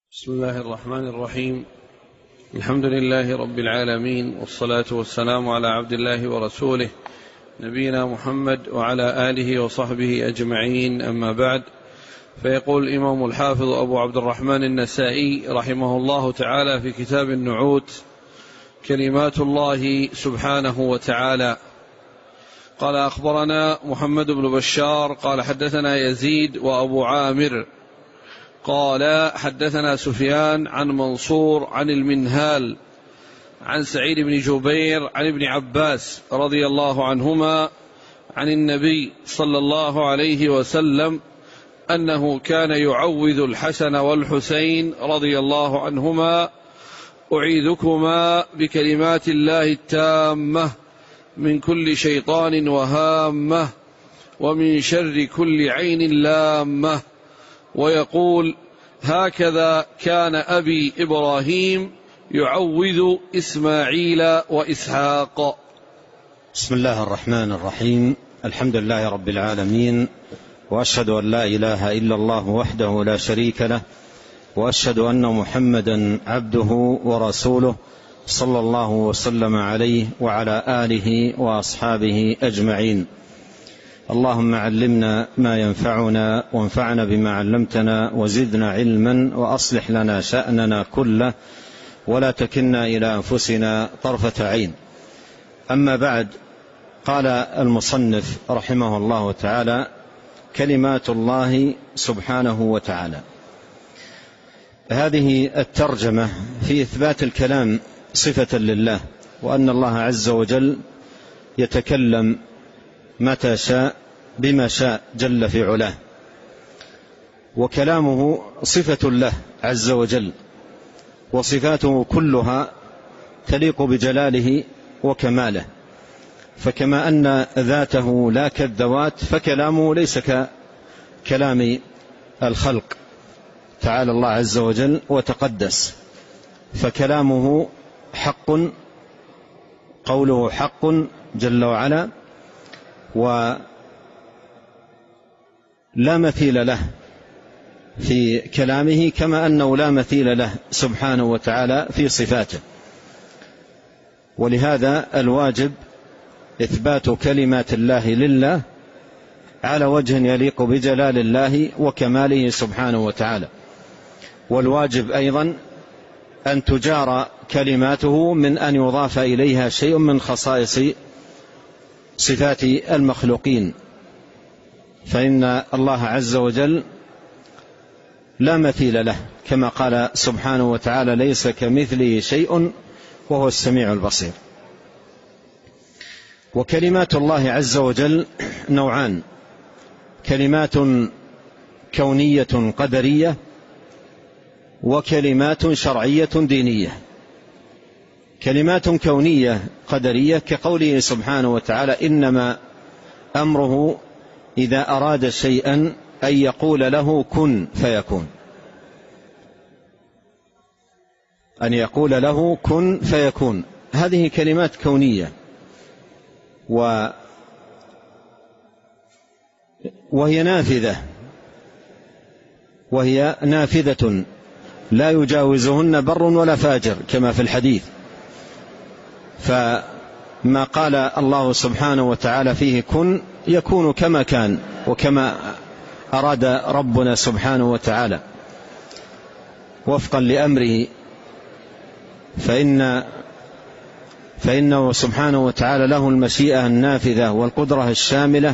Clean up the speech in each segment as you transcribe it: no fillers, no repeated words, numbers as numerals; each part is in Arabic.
بسم الله الرحمن الرحيم. الحمد لله رب العالمين، والصلاة والسلام على عبد الله ورسوله نبينا محمد وعلى آله وصحبه أجمعين، أما بعد. فيقول الإمام الحافظ أبو عبد الرحمن النسائي رحمه الله تعالى في كتاب النعوت: كلمات الله سبحانه وتعالى. قال: أخبرنا محمد بن بشار قال حدثنا يزيد وأبو عامر قال حدثنا سفيان عن منصور عن المنهال عن سعيد بن جبير عن ابن عباس رضي الله عنهما عن النبي صلى الله عليه وسلم أنه كان يعوذ الحسن والحسين رضي الله عنهما: أعيذكما بكلمات الله التامة من كل شيطان وهامة ومن شر كل عين لامة. ويقول: هكذا كان أبي إبراهيم يعوذ إسماعيل وإسحاق. بسم الله الرحمن الرحيم. الحمد لله رب العالمين، وأشهد أن لا إله إلا الله وحده لا شريك له، وأشهد أن محمدا عبده ورسوله صلى الله وسلم عليه وعلى آله وأصحابه أجمعين. اللهم علمنا ما ينفعنا، وانفعنا بما علمتنا، وزدنا علما، وأصلح لنا شأننا كله، ولا تكلنا إلى أنفسنا طرفة عين. أما بعد، قال المصنف رحمه الله تعالى: كلمات الله سبحانه وتعالى. هذه الترجمة في إثبات الكلام صفة لله، وأن الله عز وجل يتكلم متى شاء بما شاء جل في علاه، وكلامه صفة له عز وجل، وصفاته كلها تليق بجلاله وكماله. فكما أن ذاته لا كالذوات، فكلامه ليس ككلام الخلق، تعالى الله عز وجل وتقدس. فكلامه حق، قوله حق جل وعلا، ولا مثيل له في كلامه، كما أنه لا مثيل له سبحانه وتعالى في صفاته. ولهذا الواجب إثبات كلمات الله لله على وجه يليق بجلال الله وكماله سبحانه وتعالى. والواجب أيضا أن تجار كلماته من أن يضاف إليها شيء من خصائص صفات المخلوقين، فإن الله عز وجل لا مثيل له، كما قال سبحانه وتعالى: ليس كمثله شيء وهو السميع البصير. وكلمات الله عز وجل نوعان: كلمات كونية قدرية، وكلمات شرعية دينية. كلمات كونية قدرية كقوله سبحانه وتعالى: إنما أمره إذا أراد شيئا أن يقول له كن فيكون، أن يقول له كن فيكون. هذه كلمات كونية، وهي نافذة لا يجاوزهن بر ولا فاجر، كما في الحديث. فما قال الله سبحانه وتعالى فيه كن يكون كما كان وكما أراد ربنا سبحانه وتعالى وفقا لأمره، فإنه سبحانه وتعالى له المشيئة النافذة والقدرة الشاملة.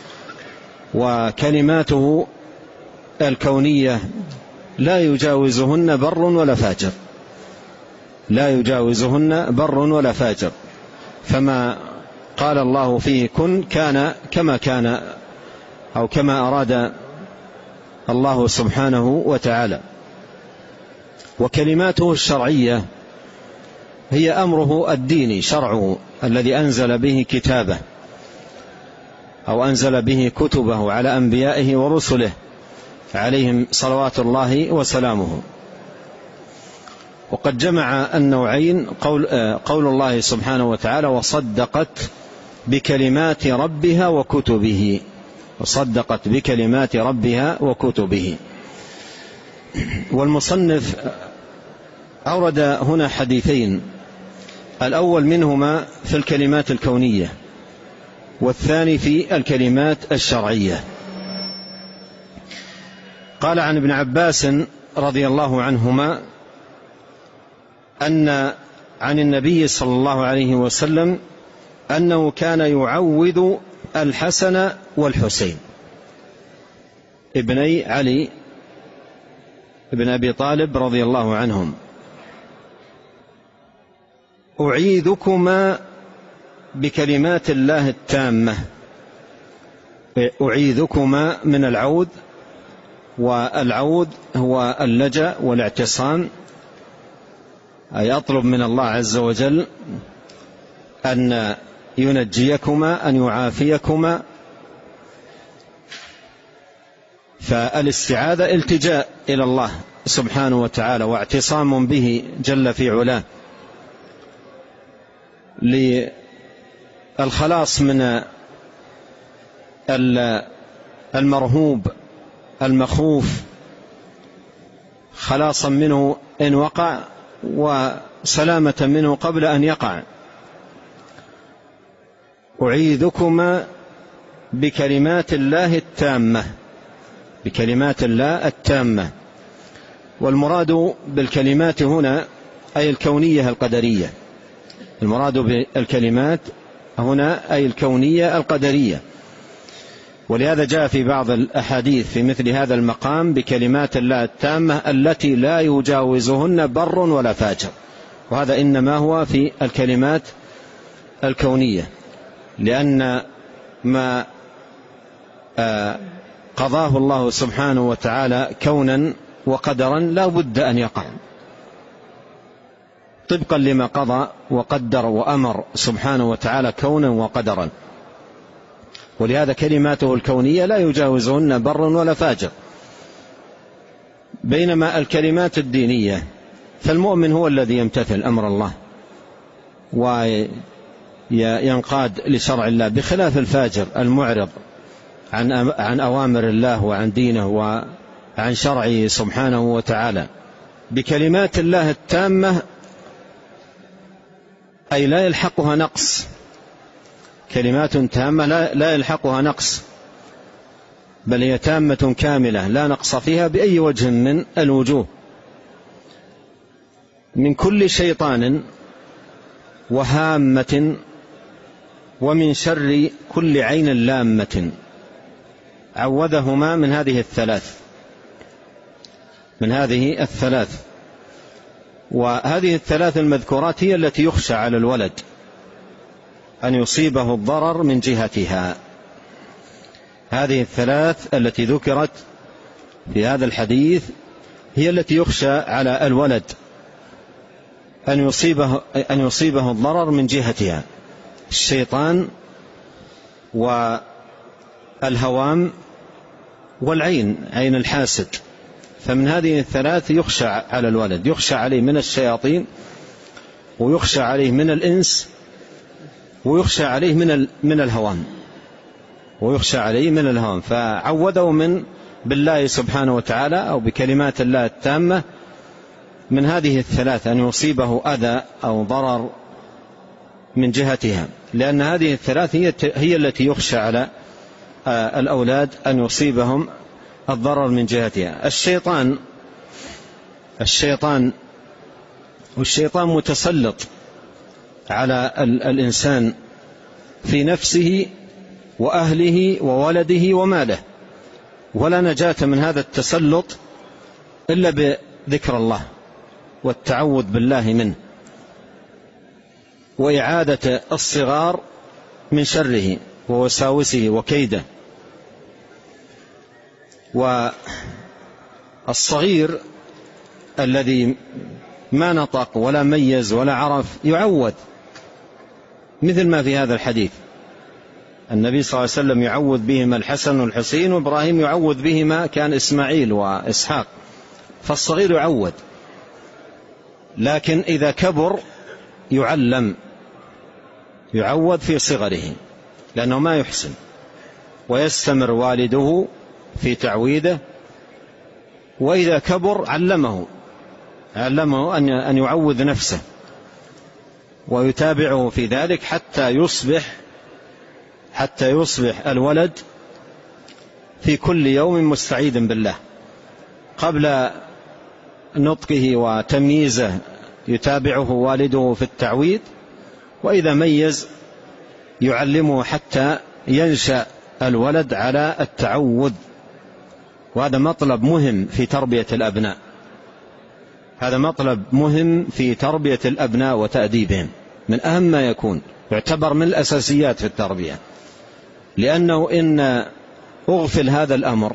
وكلماته الكونية لا يجاوزهن بر ولا فاجر، لا يجاوزهن بر ولا فاجر. فما قال الله فيه كن كان كما كان، أو كما أراد الله سبحانه وتعالى. وكلماته الشرعية هي أمره الديني، شرعه الذي أنزل به كتابه أو أنزل به كتبه على أنبيائه ورسله عليهم صلوات الله وسلامه. وقد جمع النوعين قول الله سبحانه وتعالى: وصدقت بكلمات ربها وكتبه، وصدقت بكلمات ربها وكتبه. والمصنف أورد هنا حديثين، الأول منهما في الكلمات الكونية، والثاني في الكلمات الشرعية. قال عن ابن عباس رضي الله عنهما أن عن النبي صلى الله عليه وسلم أنه كان يعوذ الحسن والحسين ابني علي ابن أبي طالب رضي الله عنهم: أعيذكما بكلمات الله التامة. أعيذكما من العوذ، والعوذ هو اللجأ والاعتصام، أي أطلب من الله عز وجل أن ينجيكما، أن يعافيكما. فالاستعاذة التجاء إلى الله سبحانه وتعالى واعتصام به جل في علاه للخلاص من المرهوب المخوف، خلاصا منه إن وقع وسلامة منه قبل أن يقع. أعيذكما بكلمات الله التامة، بكلمات الله التامة. والمراد بالكلمات هنا أي الكونية القدرية، المراد بالكلمات هنا أي الكونية القدرية. ولهذا جاء في بعض الأحاديث في مثل هذا المقام بكلمات الله التامة التي لا يجاوزهن بر ولا فاجر، وهذا إنما هو في الكلمات الكونية، لأن ما قضاه الله سبحانه وتعالى كونا وقدرا لا بد أن يقع طبقا لما قضى وقدر وأمر سبحانه وتعالى كونا وقدرا. ولهذا كلماته الكونية لا يجاوزهن بر ولا فاجر. بينما الكلمات الدينية فالمؤمن هو الذي يمتثل أمر الله وينقاد لشرع الله، بخلاف الفاجر المعرض عن أوامر الله وعن دينه وعن شرعه سبحانه وتعالى. بكلمات الله التامة أي لا يلحقها نقص، كلمات تامة لا يلحقها نقص، بل هي تامة كاملة لا نقص فيها بأي وجه من الوجوه، من كل شيطان وهامة، ومن شر كل عين لامة. عوذهما من هذه الثلاث. وهذه الثلاث المذكورات هي التي يخشى على الولد أن يصيبه الضرر من جهتها. هذه الثلاث التي ذكرت في هذا الحديث هي التي يخشى على الولد أن يصيبه الضرر من جهتها: الشيطان والهوام والعين، عين الحاسد. فمن هذه الثلاث يخشى على الولد، يخشى عليه من الشياطين، ويخشى عليه من الإنس، ويخشى عليه من الهوام. فعوذوا بالله سبحانه وتعالى أو بكلمات الله التامة من هذه الثلاث أن يصيبه أذى أو ضرر من جهتها، لأن هذه الثلاث هي التي يخشى على الأولاد أن يصيبهم الضرر من جهتها. الشيطان متسلط على الإنسان في نفسه وأهله وولده وماله، ولا نجاة من هذا التسلط إلا بذكر الله والتعوذ بالله منه، وإعادة الصغار من شره ووساوسه وكيده. والصغير الذي ما نطق ولا ميز ولا عرف يعوذ، مثل ما في هذا الحديث: النبي صلى الله عليه وسلم يعوذ بهما الحسن والحسين، وإبراهيم يعوذ بهما كان إسماعيل وإسحاق. فالصغير يعوذ، لكن إذا كبر يعوذ في صغره لأنه ما يحسن، ويستمر والده في تعويذه وإذا كبر علمه أن يعوذ نفسه ويتابعه في ذلك حتى يصبح الولد في كل يوم مستعيذا بالله. قبل نطقه وتمييزه يتابعه والده في التعويذ، وإذا ميز يعلمه حتى ينشأ الولد على التعوذ. وهذا مطلب مهم في تربية الأبناء، هذا مطلب مهم في تربية الأبناء وتأديبهم، من أهم ما يكون، يعتبر من الأساسيات في التربية، لأنه إن أغفل هذا الأمر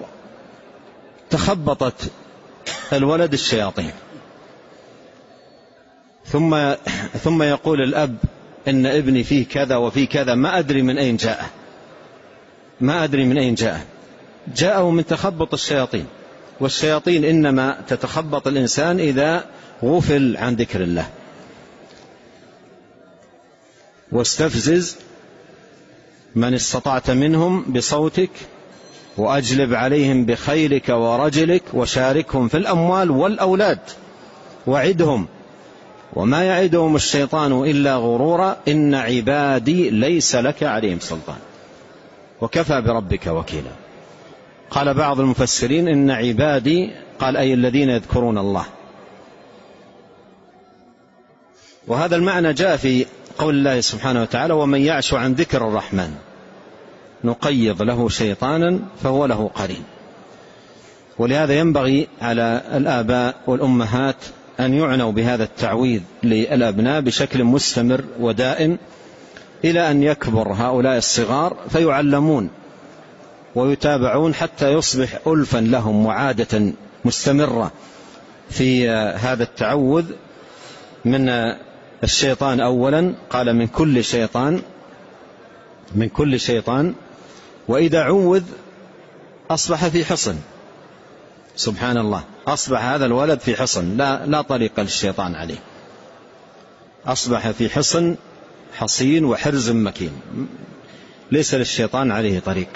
تخبطت الولد الشياطين، ثم يقول الأب إن ابني فيه كذا وفيه كذا، ما أدري من أين جاءه، جاءه من تخبط الشياطين. والشياطين إنما تتخبط الإنسان إذا غفل عن ذكر الله. واستفزز من استطعت منهم بصوتك وأجلب عليهم بخيلك ورجلك وشاركهم في الأموال والأولاد وعدهم وما يعدهم الشيطان إلا غرورا إن عبادي ليس لك عليهم سلطان وكفى بربك وكيلا. قال بعض المفسرين إن عبادي، قال أي الذين يذكرون الله. وهذا المعنى جاء في قول الله سبحانه وتعالى ومن يعش عن ذكر الرحمن نقيض له شيطانا فهو له قرين. ولهذا ينبغي على الآباء والأمهات أن يعنوا بهذا التعويذ للأبناء بشكل مستمر ودائم إلى أن يكبر هؤلاء الصغار فيعلمون ويتابعون حتى يصبح ألفا لهم وعادة مستمرة في هذا التعوذ من الشيطان. أولا قال من كل شيطان، وإذا عوذ أصبح في حصن. سبحان الله، أصبح هذا الولد في حصن، لا طريق للشيطان عليه، أصبح في حصين وحرز مكين، ليس للشيطان عليه طريق.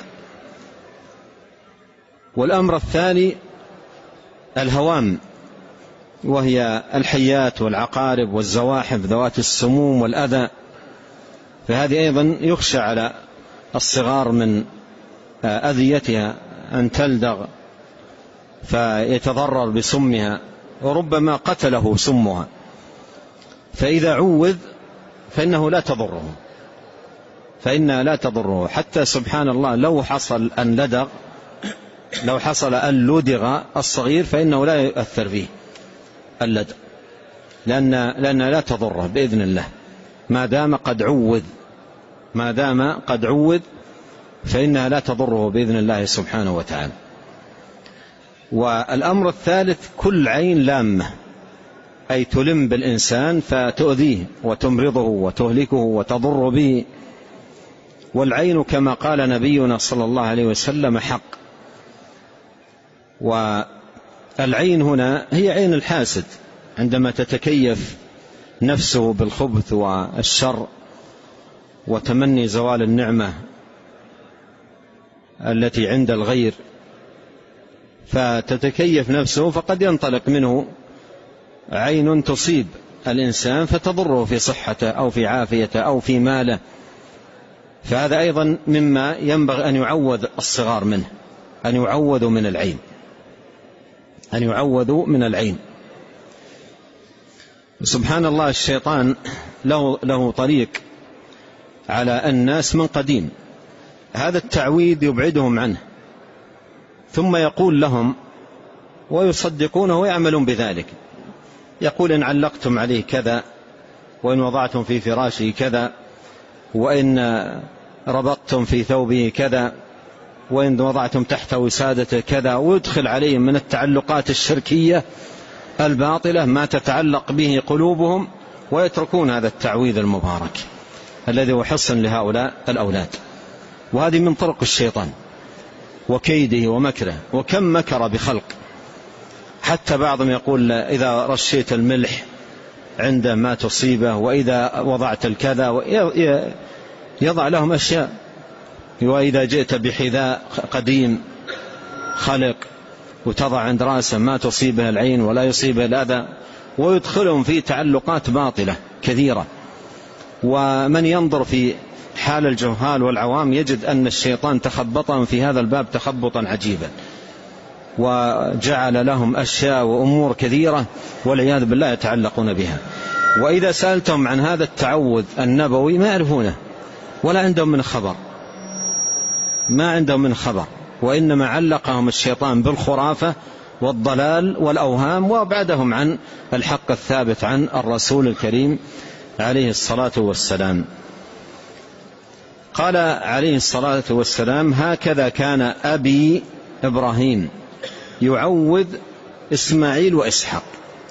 والأمر الثاني الهوام، وهي الحيات والعقارب والزواحف ذوات السموم والأذى، فهذه أيضا يخشى على الصغار من أذيتها، أن تلدغ فيتضرر بسمها وربما قتله سمها. فإذا عوذ فإنها لا تضره، حتى سبحان الله لو حصل أن لدغ الصغير فإنه لا يؤثر فيه اللدغ، لأن لا تضره بإذن الله ما دام قد عوذ فإنها لا تضره بإذن الله سبحانه وتعالى. والأمر الثالث كل عين لامة، أي تلم بالإنسان فتؤذيه وتمرضه وتهلكه وتضر به. والعين كما قال نبينا صلى الله عليه وسلم حق. والعين هنا هي عين الحاسد، عندما تتكيف نفسه بالخبث والشر وتمني زوال النعمة التي عند الغير، فتتكيف نفسه فقد ينطلق منه عين تصيب الإنسان فتضره في صحته أو في عافيته أو في ماله. فهذا أيضا مما ينبغي أن يعوذ الصغار منه، أن يعوذوا من العين. سبحان الله، الشيطان له طريق على الناس من قديم، هذا التعويذ يبعدهم عنه، ثم يقول لهم ويصدقونه ويعملون بذلك. يقول إن علقتم عليه كذا، وإن وضعتم في فراشه كذا، وإن ربطتم في ثوبه كذا، وإن وضعتم تحت وسادته كذا، ويدخل عليهم من التعلقات الشركية الباطلة ما تتعلق به قلوبهم، ويتركون هذا التعويذ المبارك الذي هو حصن لهؤلاء الأولاد. وهذه من طرق الشيطان وكيده ومكره، وكم مكر بخلق، حتى بعضهم يقول إذا رشيت الملح عند ما تصيبه، وإذا وضعت الكذا، يضع لهم أشياء، وإذا جئت بحذاء قديم خلق وتضع عند رأسه ما تصيبه العين ولا يصيبه الأذى، ويدخلهم في تعلقات باطلة كثيرة. ومن ينظر في حال الجهال والعوام يجد أن الشيطان تخبطهم في هذا الباب تخبطا عجيبا، وجعل لهم أشياء وأمور كثيرة والعياذ بالله يتعلقون بها. وإذا سألتهم عن هذا التعوذ النبوي ما يعرفونه ولا عندهم من خبر، ما عندهم من خبر، وإنما علقهم الشيطان بالخرافة والضلال والأوهام، وأبعدهم عن الحق الثابت عن الرسول الكريم عليه الصلاة والسلام. قال عليه الصلاة والسلام: هكذا كان أبي إبراهيم يعوذ إسماعيل وإسحاق.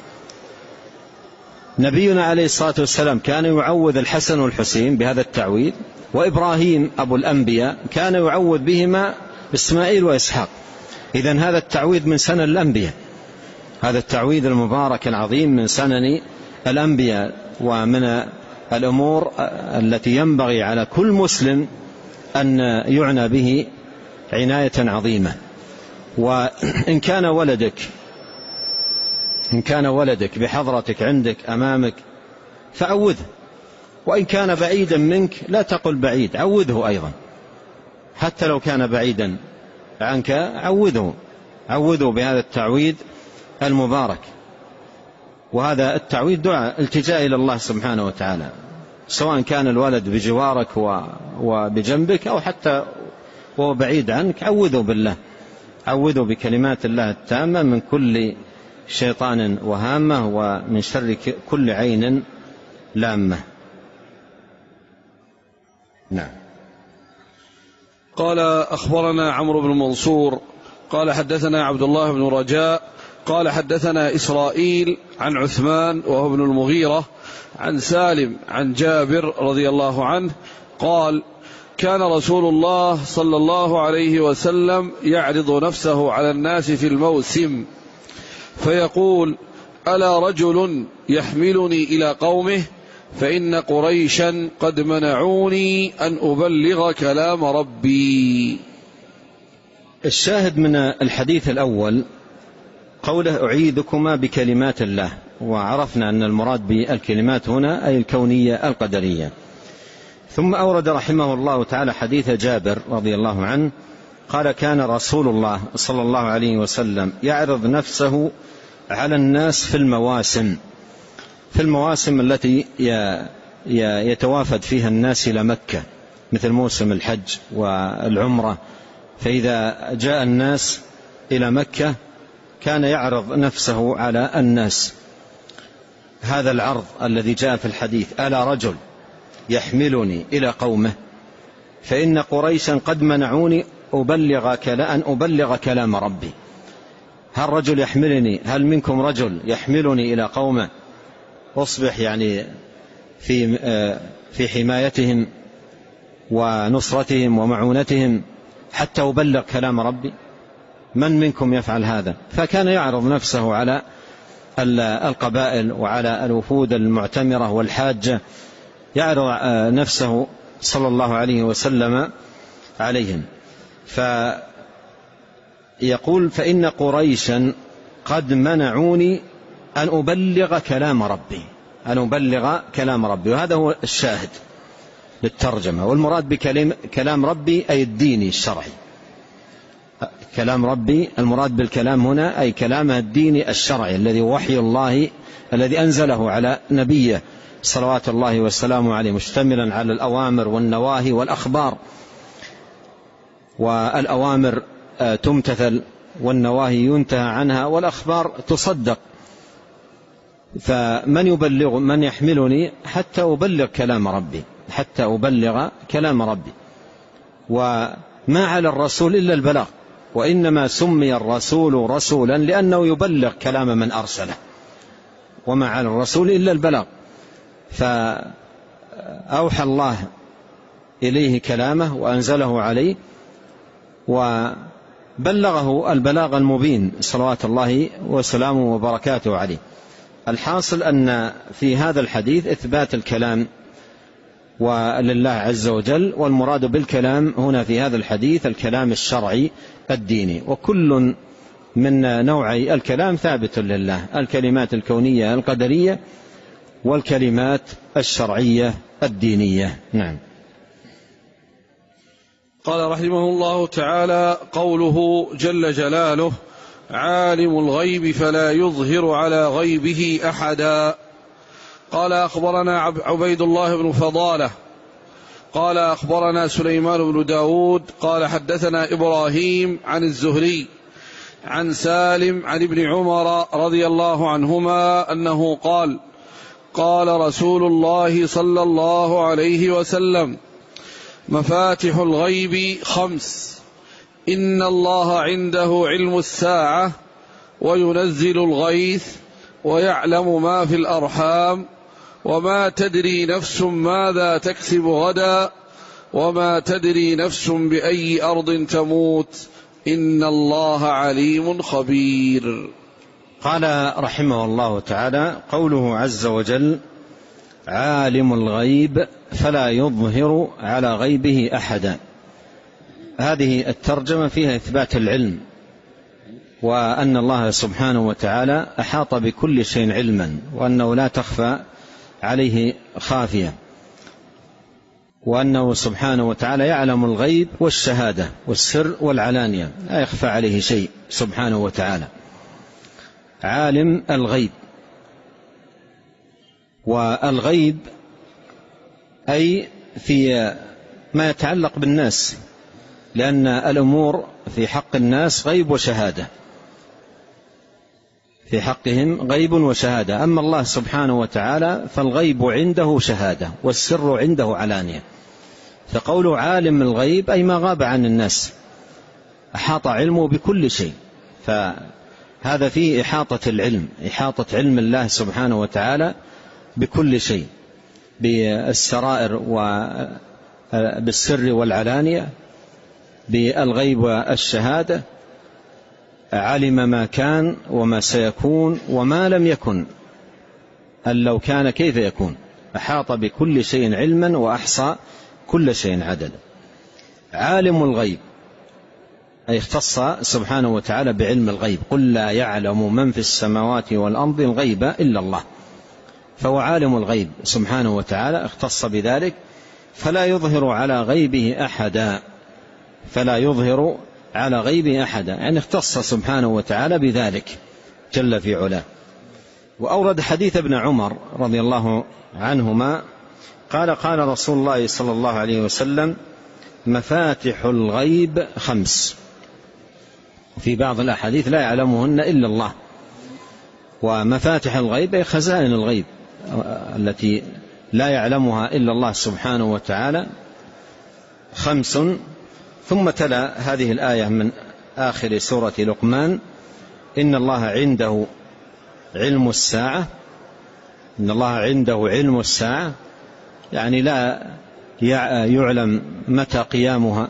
نبينا عليه الصلاة والسلام كان يعوذ الحسن والحسين بهذا التعويذ، وإبراهيم أبو الأنبياء كان يعوذ بهما إسماعيل وإسحاق. إذن هذا التعويذ من سنن الأنبياء، هذا التعويذ المبارك العظيم من سنن الأنبياء، ومن الأمور التي ينبغي على كل مسلم أن يعنى به عناية عظيمة. وإن كان ولدك بحضرتك عندك أمامك فعوذه، وإن كان بعيدا منك لا تقل بعيد، عوذه أيضا، حتى لو كان بعيدا عنك عوذه بهذا التعويذ المبارك. وهذا التعويذ دعاء التجاء إلى الله سبحانه وتعالى، سواء كان الولد بجوارك وبجنبك أو حتى وهو بعيد عنك، عوذه بالله، عوذه بكلمات الله التامة من كل شيطان وهامة ومن شر كل عين لامة. نعم. قال: أخبرنا عمرو بن منصور قال حدثنا عبد الله بن رجاء قال حدثنا إسرائيل عن عثمان وهو ابن المغيرة عن سالم عن جابر رضي الله عنه قال: كان رسول الله صلى الله عليه وسلم يعرض نفسه على الناس في الموسم فيقول: ألا رجل يحملني إلى قومه فإن قريشا قد منعوني أن أبلغ كلام ربي. الشاهد من الحديث الأول قوله: أعيذكما بكلمات الله، وعرفنا أن المراد بالكلمات هنا أي الكونية القدرية. ثم أورد رحمه الله تعالى حديث جابر رضي الله عنه قال: كان رسول الله صلى الله عليه وسلم يعرض نفسه على الناس في المواسم التي يتوافد فيها الناس إلى مكة، مثل موسم الحج والعمرة. فإذا جاء الناس إلى مكة كان يعرض نفسه على الناس. هذا العرض الذي جاء في الحديث: ألا رجل يحملني إلى قومه فإن قريشا قد منعوني أن أبلغ كلام ربي. هل رجل يحملني، هل منكم رجل يحملني إلى قومه أصبح يعني في حمايتهم ونصرتهم ومعونتهم حتى أبلغ كلام ربي؟ من منكم يفعل هذا؟ فكان يعرض نفسه على القبائل وعلى الوفود المعتمرة والحاجة، يعرض نفسه صلى الله عليه وسلم عليهم. فيقول: فإن قريشا قد منعوني أن أبلغ كلام ربي، وهذا هو الشاهد للترجمة. والمراد بكلام ربي أي الديني الشرعي، كلام ربي المراد بالكلام هنا أي كلامه الديني الشرعي الذي وحي الله الذي أنزله على نبيه صلوات الله والسلام عليه، مشتملا على الأوامر والنواهي والأخبار. والأوامر تمتثل والنواهي ينتهى عنها والأخبار تصدق. فمن يحملني حتى أبلغ كلام ربي، وما على الرسول إلا البلاغ، وإنما سمي الرسول رسولا لأنه يبلغ كلام من أرسله، وما على الرسول إلا البلاغ. فأوحى الله إليه كلامه وأنزله عليه وبلغه البلاغ المبين صلوات الله وسلامه وبركاته عليه. الحاصل أن في هذا الحديث إثبات الكلام ولله عز وجل، والمراد بالكلام هنا في هذا الحديث الكلام الشرعي الديني. وكل من نوعي الكلام ثابت لله، الكلمات الكونية القدرية والكلمات الشرعية الدينية. نعم. قال رحمه الله تعالى: قوله جل جلاله: عالم الغيب فلا يظهر على غيبه أحدا. قال: أخبرنا عبيد الله بن فضالة قال: أخبرنا سليمان بن داود قال: حدثنا إبراهيم عن الزهري عن سالم عن ابن عمر رضي الله عنهما أنه قال: قال رسول الله صلى الله عليه وسلم: مفاتح الغيب 5: إن الله عنده علم الساعة وينزل الغيث ويعلم ما في الأرحام وما تدري نفس ماذا تكسب غدا وما تدري نفس بأي أرض تموت إن الله عليم خبير. قال رحمه الله تعالى: قوله عز وجل: عالم الغيب فلا يظهر على غيبه أحدا. هذه الترجمة فيها إثبات العلم، وأن الله سبحانه وتعالى أحاط بكل شيء علما، وأنه لا تخفى عليه خافية، وأنه سبحانه وتعالى يعلم الغيب والشهادة والسر والعلانية، لا يخفى عليه شيء سبحانه وتعالى. عالم الغيب، والغيب أي في ما يتعلق بالناس، لأن الأمور في حق الناس غيب وشهادة، في حقهم غيب وشهادة. أما الله سبحانه وتعالى فالغيب عنده شهادة والسر عنده علانية. فقوله عالم الغيب أي ما غاب عن الناس، أحاط علمه بكل شيء، فهذا فيه إحاطة العلم، إحاطة علم الله سبحانه وتعالى بكل شيء، بالسرائر وبالسر والعلانية، بالغيب والشهادة. علم ما كان وما سيكون وما لم يكن، أن لو كان كيف يكون. أحاط بكل شيء علما وأحصى كل شيء عددا. عالم الغيب أي اختص سبحانه وتعالى بعلم الغيب. قل لا يعلم من في السماوات والأرض الغيب إلا الله، فهو عالم الغيب سبحانه وتعالى، اختص بذلك. فلا يظهر على غيبه أحدا، فلا يظهر على غيبه أحدا، يعني اختص سبحانه وتعالى بذلك جل في علاه. وأورد حديث ابن عمر رضي الله عنهما قال: قال رسول الله صلى الله عليه وسلم: مفاتح الغيب 5. في بعض الأحاديث: لا يعلمهن إلا الله. ومفاتح الغيب أي خزائن الغيب التي لا يعلمها إلا الله سبحانه وتعالى 5. ثم تلا هذه الآية من آخر سورة لقمان: إن الله عنده علم الساعة. إن الله عنده علم الساعة، يعني لا يعلم متى قيامها،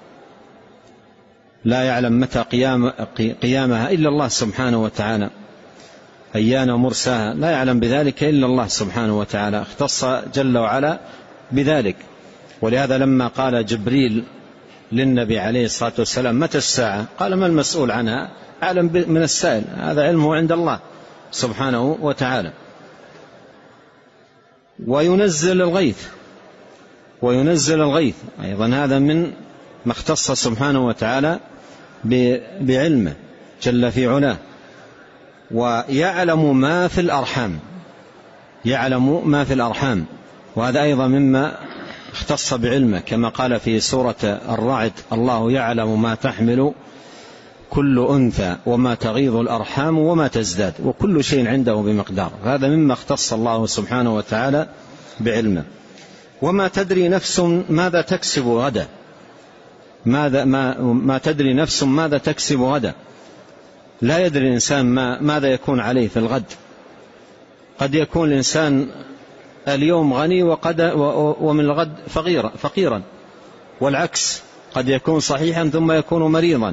لا يعلم متى قيامها إلا الله سبحانه وتعالى، أيان مرساها، لا يعلم بذلك إلا الله سبحانه وتعالى، اختص جل وعلا بذلك. ولهذا لما قال جبريل للنبي عليه الصلاة والسلام: متى الساعة؟ قال: ما المسؤول عنها أعلم من السائل، هذا علمه عند الله سبحانه وتعالى. وينزل الغيث، وينزل الغيث أيضا هذا من ما اختص سبحانه وتعالى بعلمه جل في علاه. ويعلم ما في الأرحام، يعلم ما في الأرحام، وهذا أيضا مما اختص بعلمه، كما قال في سورة الرعد: الله يعلم ما تحمل كل أنثى وما تغيض الأرحام وما تزداد وكل شيء عنده بمقدار. هذا مما اختص الله سبحانه وتعالى بعلمه. وما تدري نفس ماذا تكسب غدا، ما تدري نفس ماذا تكسب غدا. لا يدري الإنسان ماذا يكون عليه في الغد. قد يكون الإنسان اليوم غني ومن الغد فقيرا، والعكس، قد يكون صحيحا ثم يكون مريضا،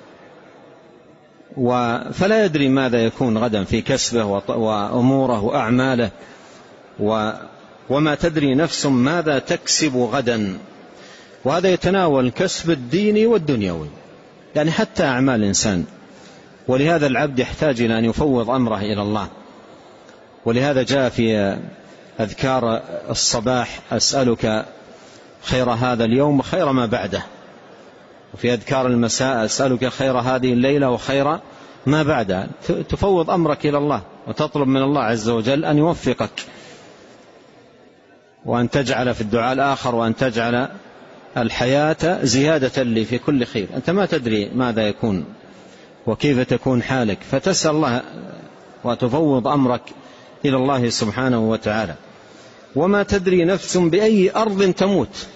فلا يدري ماذا يكون غدا في كسبه وأموره وأعماله. وما تدري نفس ماذا تكسب غدا. وهذا يتناول الكسب الديني والدنيوي، يعني حتى أعمال الإنسان ولهذا العبد يحتاج إلى أن يفوض أمره إلى الله. ولهذا جاء في أذكار الصباح: أسألك خير هذا اليوم وخير ما بعده. وفي أذكار المساء: أسألك خير هذه الليلة وخير ما بعدها. تفوض أمرك إلى الله وتطلب من الله عز وجل أن يوفقك، وأن تجعل في الدعاء الآخر وأن تجعل الحياة زيادة لي في كل خير. أنت ما تدري ماذا يكون وكيف تكون حالك، فتسأل الله وتفوض أمرك إلى الله سبحانه وتعالى. وما تدري نفس بأي أرض تموت.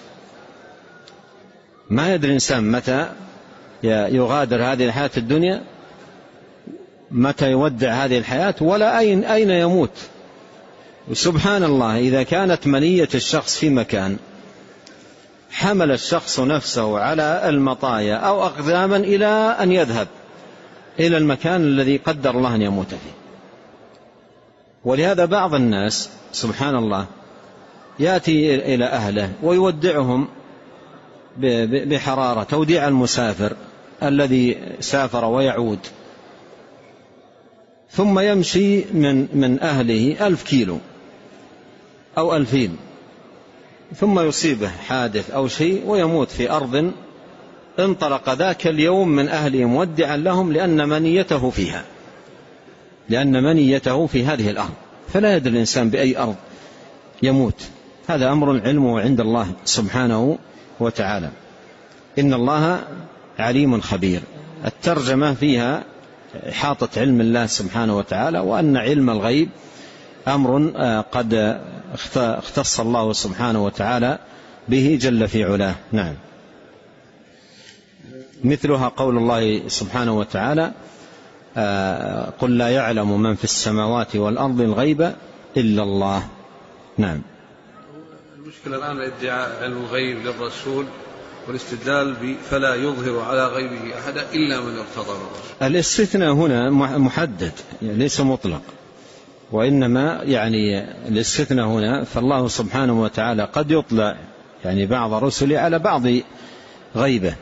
ما يدري الإنسان متى يغادر هذه الحياة الدنيا، متى يودع هذه الحياة، ولا أين يموت. وسبحان الله، إذا كانت منية الشخص في مكان، حمل الشخص نفسه على المطايا أو أقداما إلى أن يذهب إلى المكان الذي قدر الله أن يموت فيه. ولهذا بعض الناس سبحان الله يأتي إلى أهله ويودعهم بحرارة، توديع المسافر الذي سافر ويعود، ثم يمشي من أهله 1000 كيلو أو 2000، ثم يصيبه حادث أو شيء ويموت في أرض انطلق ذاك اليوم من أهله مودعا لهم، لأن منيته فيها، لأن منيته في هذه الأرض. فلا يدري الإنسان بأي أرض يموت. هذا أمر علمه عند الله سبحانه وتعالى. إن الله عليم خبير. الترجمة فيها إحاطة علم الله سبحانه وتعالى، وأن علم الغيب أمر قد اختص الله سبحانه وتعالى به جل في علاه. نعم. مثلها قول الله سبحانه وتعالى: قل لا يعلم من في السماوات والأرض الغيب إلا الله. نعم. المشكلة الآن الادعاء علم الغيب للرسول والاستدلال فلا يظهر على غيبه أحدا إلا من ارتضى الرسول. الاستثناء هنا محدد، يعني ليس مطلق، وإنما يعني الاستثناء هنا فالله سبحانه وتعالى قد يطلع يعني بعض رسله على بعض غيبه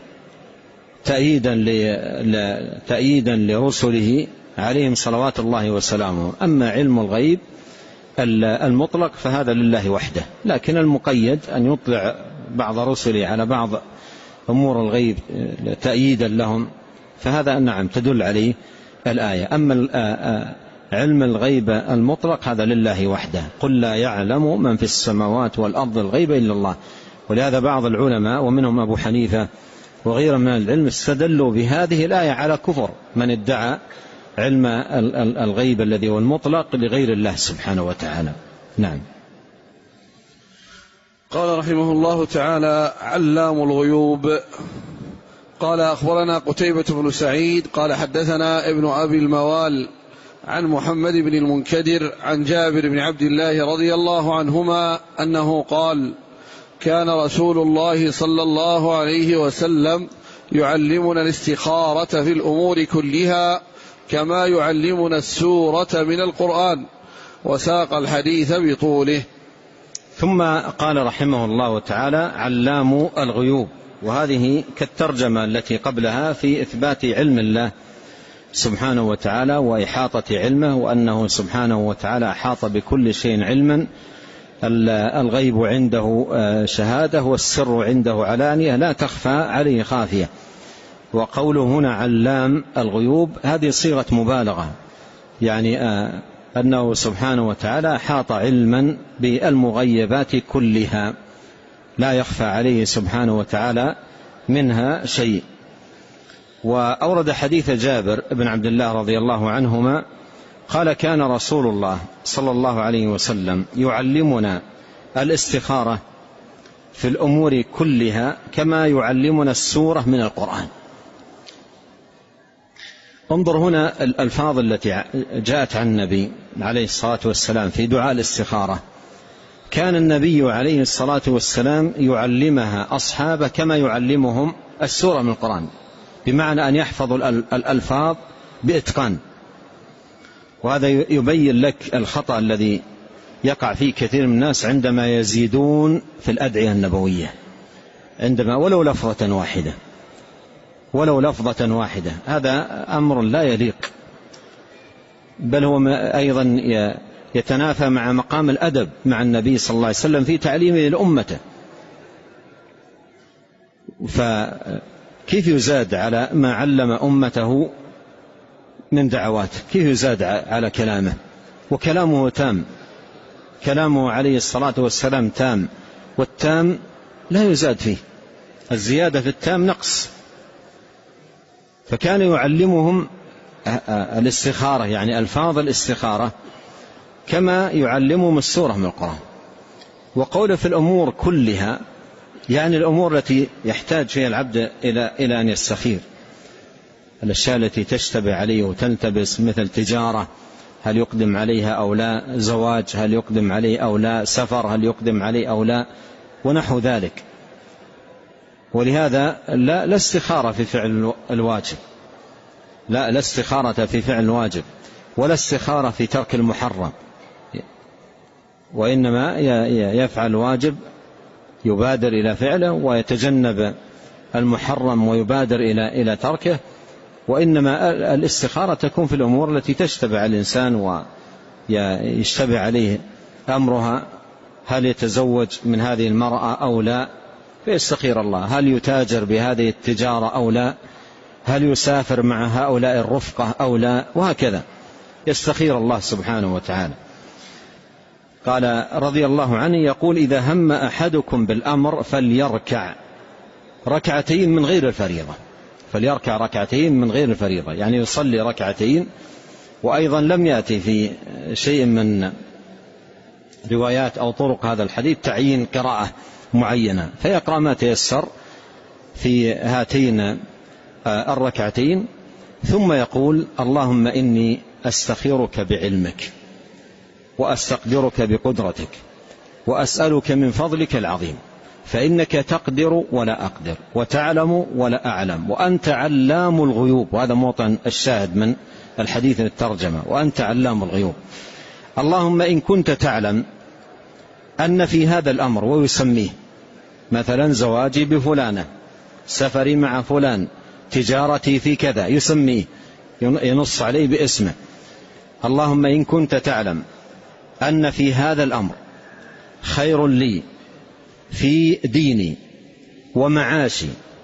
تأييدا لرسله عليهم صلوات الله وسلامه. أما علم الغيب المطلق فهذا لله وحده، لكن المقيد أن يطلع بعض رسله على بعض أمور الغيب تأييدا لهم، فهذا نعم تدل عليه الآية. أما علم الغيب المطلق هذا لله وحده. قل لا يعلم من في السماوات والأرض الغيب إلا الله. ولهذا بعض العلماء ومنهم أبو حنيفة وغيره من العلم استدلوا بهذه الآية على كفر من ادعى علم الغيب الذي هو المطلق لغير الله سبحانه وتعالى. نعم. قال رحمه الله تعالى: علام الغيوب. قال: أخبرنا قتيبة بن سعيد قال حدثنا ابن أبي الموال عن محمد بن المنكدر عن جابر بن عبد الله رضي الله عنهما أنه قال: كان رسول الله صلى الله عليه وسلم يعلمنا الاستخارة في الأمور كلها كما يعلمنا السورة من القرآن، وساق الحديث بطوله. ثم قال رحمه الله تعالى: علام الغيوب. وهذه كالترجمة التي قبلها في إثبات علم الله سبحانه وتعالى وإحاطة علمه، وأنه سبحانه وتعالى أحاط بكل شيء علما. الغيب عنده شهادة، والسر عنده علانية لا تخفى عليه خافية. وقوله هنا علام الغيوب هذه صيغة مبالغة، يعني أنه سبحانه وتعالى أحاط علما بالمغيبات كلها، لا يخفى عليه سبحانه وتعالى منها شيء. وأورد حديث جابر بن عبد الله رضي الله عنهما قال: كان رسول الله صلى الله عليه وسلم يعلمنا الاستخارة في الأمور كلها كما يعلمنا السورة من القرآن. انظر هنا الألفاظ التي جاءت عن النبي عليه الصلاة والسلام في دعاء الاستخارة. كان النبي عليه الصلاة والسلام يعلمها أصحابه كما يعلمهم السورة من القرآن، بمعنى أن يحفظوا الألفاظ بإتقان. وهذا يبين لك الخطأ الذي يقع فيه كثير من الناس عندما يزيدون في الأدعية النبوية، عندما ولو لفظة واحدة ولو لفظة واحدة. هذا أمر لا يليق، بل هو أيضا يتنافى مع مقام الأدب مع النبي صلى الله عليه وسلم في تعليمه لأمته. فكيف يزاد على ما علم أمته من دعوات؟ كيف يزاد على كلامه؟ وكلامه تام، كلامه عليه الصلاة والسلام تام، والتام لا يزاد فيه، الزيادة في التام نقص. فكان يعلمهم الاستخارة، يعني ألفاظ الاستخارة، كما يعلمهم السورة من القرآن. وقوله في الأمور كلها، يعني الأمور التي يحتاج فيها العبد إلى أن يستخير، الأشياء التي تشتبه عليه وتلتبس، مثل تجارة هل يقدم عليها أو لا، زواج هل يقدم عليه أو لا، سفر هل يقدم عليه أو لا، ونحو ذلك. ولهذا لا استخارة في فعل الواجب، لا استخارة في فعل الواجب، ولا استخارة في ترك المحرم، وإنما يفعل الواجب يبادر إلى فعله، ويتجنب المحرم ويبادر إلى تركه. وإنما الاستخارة تكون في الأمور التي تشتبه على الإنسان ويشتبه عليه أمرها، هل يتزوج من هذه المرأة أو لا، فيستخير الله، هل يتاجر بهذه التجارة أو لا، هل يسافر مع هؤلاء الرفقة أو لا، وهكذا يستخير الله سبحانه وتعالى. قال رضي الله عنه يقول: إذا هم أحدكم بالأمر فليركع ركعتين من غير الفريضة، فليركع ركعتين من غير الفريضة، يعني يصلي ركعتين. وأيضا لم يأتي في شيء من روايات أو طرق هذا الحديث تعيين قراءة معينة، فيقرأ ما تيسر في هاتين الركعتين، ثم يقول: اللهم إني أستخيرك بعلمك، وأستقدرك بقدرتك، وأسألك من فضلك العظيم، فإنك تقدر ولا أقدر، وتعلم ولا أعلم، وأنت علام الغيوب. وهذا موطن الشاهد من الحديث الترجمة: وأنت علام الغيوب. اللهم إن كنت تعلم أن في هذا الأمر، ويسميه مثلا زواجي بفلانة، سفري مع فلان، تجارتي في كذا، يسميه، ينص عليه باسمه. اللهم إن كنت تعلم أن في هذا الأمر خير لي في ديني ومعاشي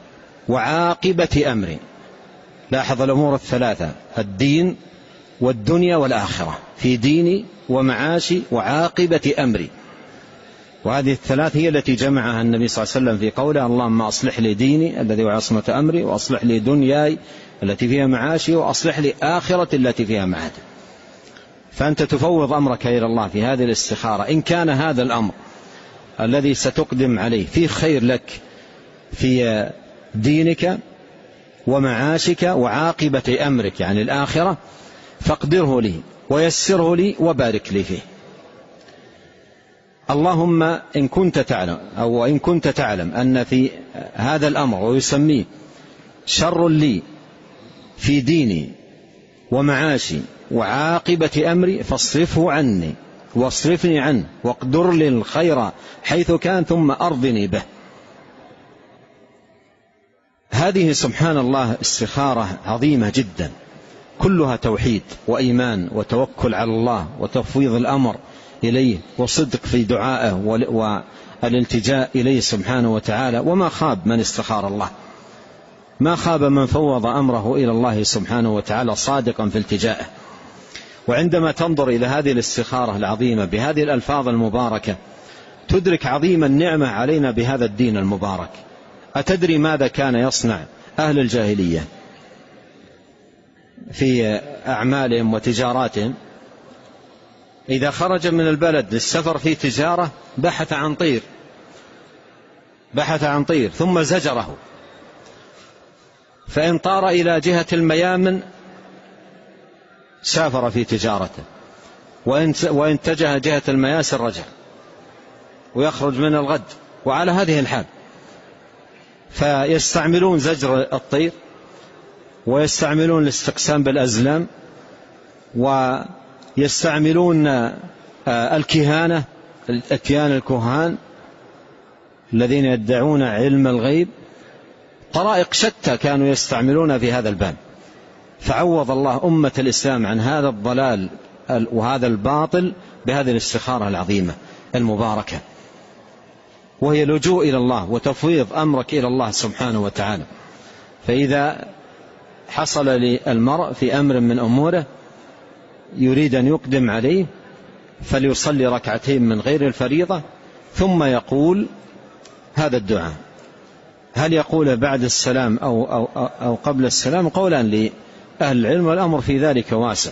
وعاقبة أمري. لاحظ الأمور الثلاثة: الدين والدنيا والآخرة، في ديني ومعاشي وعاقبة أمري. وهذه الثلاث هي التي جمعها النبي صلى الله عليه وسلم في قوله: اللهم أصلح لي ديني الذي هو عصمة أمري، وأصلح لي دنياي التي فيها معاشي، وأصلح لي آخرة التي فيها معاد. فأنت تفوض أمرك إلى الله في هذه الاستخارة. إن كان هذا الأمر الذي ستقدم عليه فيه خير لك في دينك ومعاشك وعاقبة أمرك، يعني الآخرة، فاقدره لي ويسره لي وبارك لي فيه. اللهم إن كنت تعلم، أو إن كنت تعلم أن في هذا الأمر، ويسميه، شر لي في ديني ومعاشي وعاقبة أمري، فاصرفه عني واصرفني عنه، واقدر لي الخير حيث كان، ثم أرضني به. هذه سبحان الله استخارة عظيمة جدا، كلها توحيد وإيمان وتوكل على الله وتفويض الأمر إليه وصدق في دعائه والالتجاء إليه سبحانه وتعالى. وما خاب من استخار الله، ما خاب من فوض أمره إلى الله سبحانه وتعالى صادقا في التجائه. وعندما تنظر إلى هذه الاستخارة العظيمة بهذه الألفاظ المباركة، تدرك عظيم النعمة علينا بهذا الدين المبارك. أتدري ماذا كان يصنع أهل الجاهلية في أعمالهم وتجاراتهم؟ إذا خرج من البلد للسفر في تجارة بحث عن طير ثم زجره، فإن طار إلى جهة الميامن سافر في تجارته، وإن اتجه جهة المياسر رجع، ويخرج من الغد، وعلى هذه الحال. فيستعملون زجر الطير، ويستعملون الاستقسام بالأزلام، ويستعملون الكهانة، الأتيان الكهان الذين يدعون علم الغيب، طرائق شتى كانوا يستعملون في هذا الباب، فعوض الله أمة الإسلام عن هذا الضلال وهذا الباطل بهذه الاستخارة العظيمة المباركة، وهي اللجوء إلى الله وتفويض أمرك إلى الله سبحانه وتعالى. فإذا حصل للمرء في أمر من أموره يريد أن يقدم عليه فليصلي ركعتين من غير الفريضة ثم يقول هذا الدعاء. هل يقول بعد السلام أو قبل السلام؟ قولان لأهل العلم والأمر في ذلك واسع.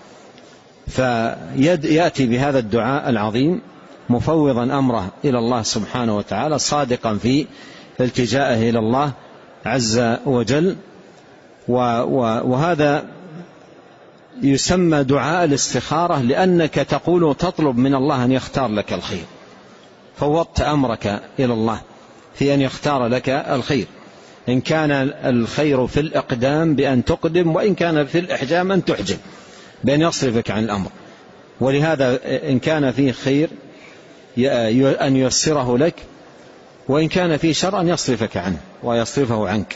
فيأتي بهذا الدعاء العظيم مفوضا أمره إلى الله سبحانه وتعالى، صادقا في التجائه إلى الله عز وجل. وهذا يسمى دعاء الاستخارة، لأنك تطلب من الله أن يختار لك الخير، فوضت أمرك إلى الله في أن يختار لك الخير، إن كان الخير في الإقدام بأن تقدم، وإن كان في الإحجام أن تحجم بأن يصرفك عن الأمر. ولهذا إن كان فيه خير أن ييسره لك، وإن كان فيه شر أن يصرفك عنه ويصرفه عنك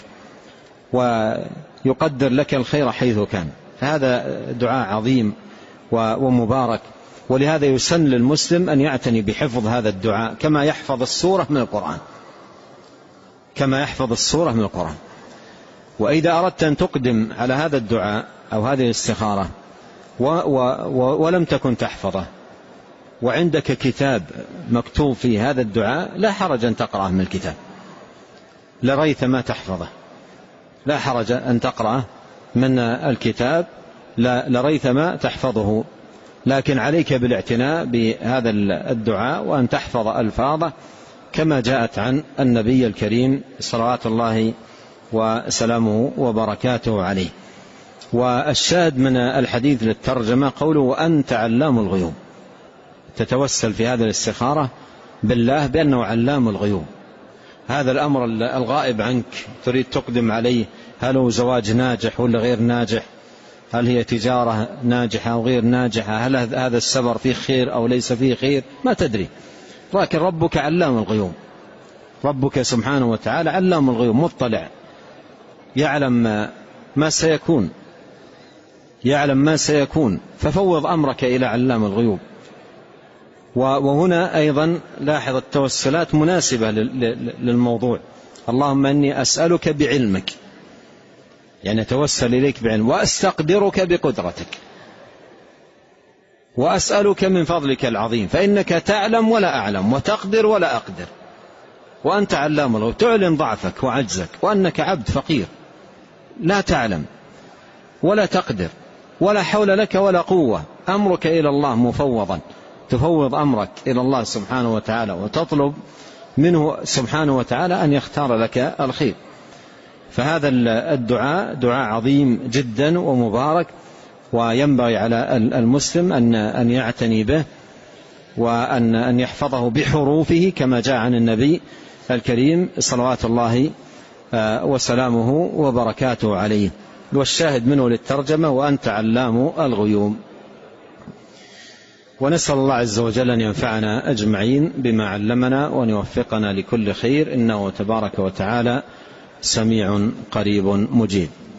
ويقدر لك الخير حيث كان. فهذا دعاء عظيم ومبارك، ولهذا يسن للمسلم أن يعتني بحفظ هذا الدعاء كما يحفظ السورة من القرآن، كما يحفظ السورة من القرآن. وإذا أردت أن تقدم على هذا الدعاء أو هذه الاستخارة ولم تكن تحفظه، وعندك كتاب مكتوب فيه هذا الدعاء، لا حرج أن تقرأه من الكتاب، لريت ما تحفظه، لا حرج أن تقرأه من الكتاب لريت ما تحفظه. لكن عليك بالاعتناء بهذا الدعاء وأن تحفظ ألفاظه كما جاءت عن النبي الكريم صلوات الله وسلامه وبركاته عليه. والشاهد من الحديث للترجمة قوله وأنت علام الغيوب، تتوسل في هذا الاستخارة بالله بأنه علام الغيوب. هذا الأمر الغائب عنك تريد تقدم عليه، هل هو زواج ناجح ولا غير ناجح، هل هي تجارة ناجحة أو غير ناجحة، هل هذا السفر فيه خير أو ليس فيه خير، ما تدري. لكن ربك علام الغيوب، ربك سبحانه وتعالى علام الغيوب، مطلع، يعلم ما سيكون، يعلم ما سيكون، ففوض أمرك إلى علام الغيوب. وهنا أيضا لاحظ التوسلات مناسبة للموضوع. اللهم أني أسألك بعلمك، يعني أتوسل إليك بعلم، وأستقدرك بقدرتك، وأسألك من فضلك العظيم، فإنك تعلم ولا أعلم، وتقدر ولا أقدر، وأنت علام الغيوب، تعلن ضعفك وعجزك، وأنك عبد فقير لا تعلم ولا تقدر ولا حول لك ولا قوة. أمرك إلى الله مفوضا، تفوض أمرك إلى الله سبحانه وتعالى، وتطلب منه سبحانه وتعالى أن يختار لك الخير. فهذا الدعاء دعاء عظيم جدا ومبارك، وينبغي على المسلم أن يعتني به، وأن يحفظه بحروفه كما جاء عن النبي الكريم صلوات الله وسلامه وبركاته عليه. والشاهد منه للترجمة وأنت علام الغيوب. ونسأل الله عز وجل أن ينفعنا أجمعين بما علمنا، وأن يوفقنا لكل خير، إنه تبارك وتعالى سميع قريب مجيب.